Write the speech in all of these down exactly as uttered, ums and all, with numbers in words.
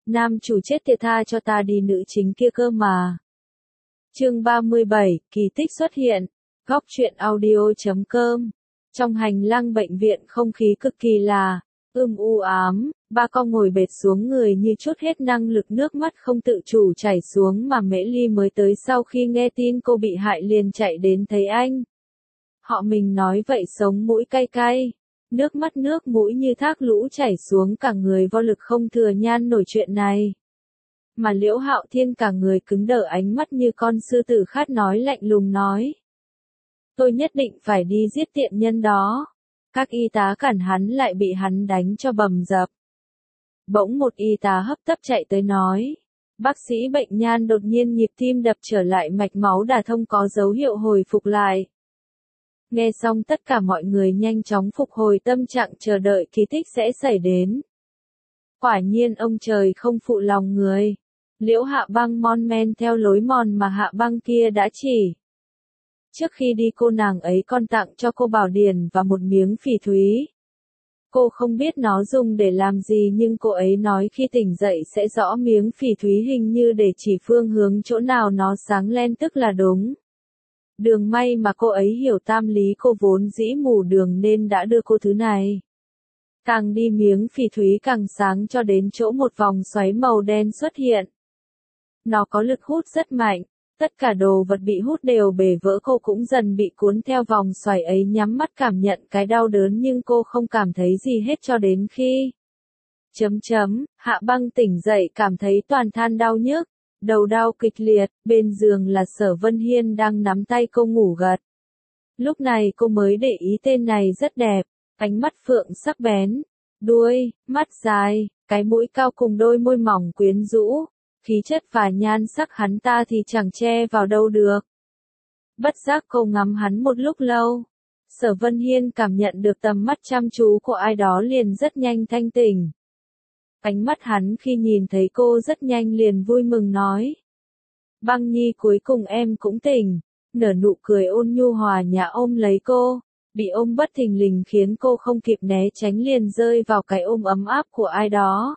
nam chủ chết tiệt tha cho ta đi nữ chính kia cơ mà. Chương ba mươi bảy, kỳ tích xuất hiện. Góc truyện audio chấm com. Trong hành lang bệnh viện không khí cực kỳ là ưm u ám, ba con ngồi bệt xuống người như trút hết năng lực, nước mắt không tự chủ chảy xuống mà Mễ Ly mới tới sau khi nghe tin cô bị hại liền chạy đến thấy anh. Họ mình nói vậy sống mũi cay cay, nước mắt nước mũi như thác lũ chảy xuống, cả người vô lực không thừa nhan nổi chuyện này. Mà Liễu Hạo Thiên cả người cứng đờ, ánh mắt như con sư tử khát nói, lạnh lùng nói. Tôi nhất định phải đi giết tiện nhân đó. Các y tá cản hắn lại bị hắn đánh cho bầm dập. Bỗng một y tá hấp tấp chạy tới nói. Bác sĩ, bệnh nhan đột nhiên nhịp tim đập trở lại, mạch máu đả thông có dấu hiệu hồi phục lại. Nghe xong tất cả mọi người nhanh chóng phục hồi tâm trạng, chờ đợi kỳ tích sẽ xảy đến. Quả nhiên ông trời không phụ lòng người. Liễu Hạ Băng mon men theo lối mòn mà Hạ Băng kia đã chỉ. Trước khi đi cô nàng ấy còn tặng cho cô bảo điển và một miếng phỉ thúy. Cô không biết nó dùng để làm gì, nhưng cô ấy nói khi tỉnh dậy sẽ rõ miếng phỉ thúy, hình như để chỉ phương hướng chỗ nào nó sáng lên tức là đúng. Đường may mà cô ấy hiểu tam lý, cô vốn dĩ mù đường nên đã đưa cô thứ này. Càng đi miếng phỉ thúy càng sáng, cho đến chỗ một vòng xoáy màu đen xuất hiện. Nó có lực hút rất mạnh, tất cả đồ vật bị hút đều bể vỡ, cô cũng dần bị cuốn theo vòng xoáy ấy, nhắm mắt cảm nhận cái đau đớn nhưng cô không cảm thấy gì hết cho đến khi... Chấm chấm, Hạ Băng tỉnh dậy cảm thấy toàn thân đau nhức, đầu đau kịch liệt, bên giường là Sở Vân Hiên đang nắm tay cô ngủ gật. Lúc này cô mới để ý tên này rất đẹp, ánh mắt phượng sắc bén, đuôi, mắt dài, cái mũi cao cùng đôi môi mỏng quyến rũ. Khí chất và nhan sắc hắn ta thì chẳng che vào đâu được. Bất giác cô ngắm hắn một lúc lâu. Sở Vân Hiên cảm nhận được tầm mắt chăm chú của ai đó liền rất nhanh thanh tỉnh. Ánh mắt hắn khi nhìn thấy cô rất nhanh liền vui mừng nói. Băng Nhi, cuối cùng em cũng tỉnh. Nở nụ cười ôn nhu hòa nhã ôm lấy cô. Bị ôm bất thình lình khiến cô không kịp né tránh liền rơi vào cái ôm ấm áp của ai đó.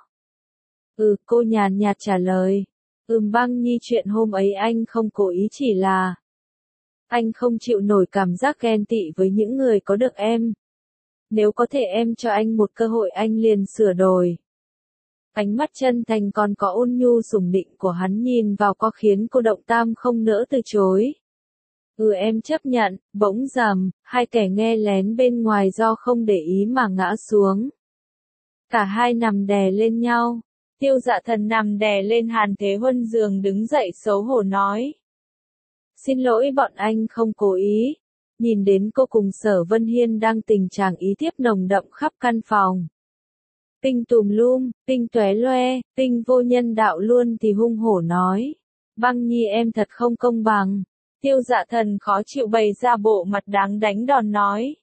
Ừ, cô nhàn nhạt trả lời. Ừm Băng Nhi, chuyện hôm ấy anh không cố ý, chỉ là anh không chịu nổi cảm giác ghen tị với những người có được em. Nếu có thể em cho anh một cơ hội anh liền sửa đổi. Ánh mắt chân thành còn có ôn nhu sủng nịnh của hắn nhìn vào có khiến cô động tam không nỡ từ chối. Ừ, em chấp nhận. Bỗng rầm, hai kẻ nghe lén bên ngoài do không để ý mà ngã xuống. Cả hai nằm đè lên nhau. Tiêu Dạ Thần nằm đè lên Hàn Thế Huân giường, đứng dậy xấu hổ nói. Xin lỗi, bọn anh không cố ý. Nhìn đến cô cùng Sở Vân Hiên đang tình trạng ý thiếp nồng đậm khắp căn phòng. Tinh tùm lum, tinh tóe loe, tinh vô nhân đạo luôn thì hung hổ nói. Băng Nhi, em thật không công bằng. Tiêu Dạ Thần khó chịu bày ra bộ mặt đáng đánh đòn nói.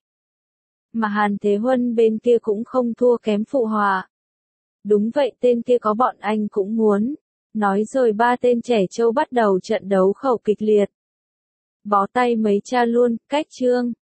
Mà Hàn Thế Huân bên kia cũng không thua kém phụ họa. Đúng vậy, tên kia có bọn anh cũng muốn. Nói rồi ba tên trẻ trâu bắt đầu trận đấu khẩu kịch liệt. Bó tay mấy cha luôn, cách chương.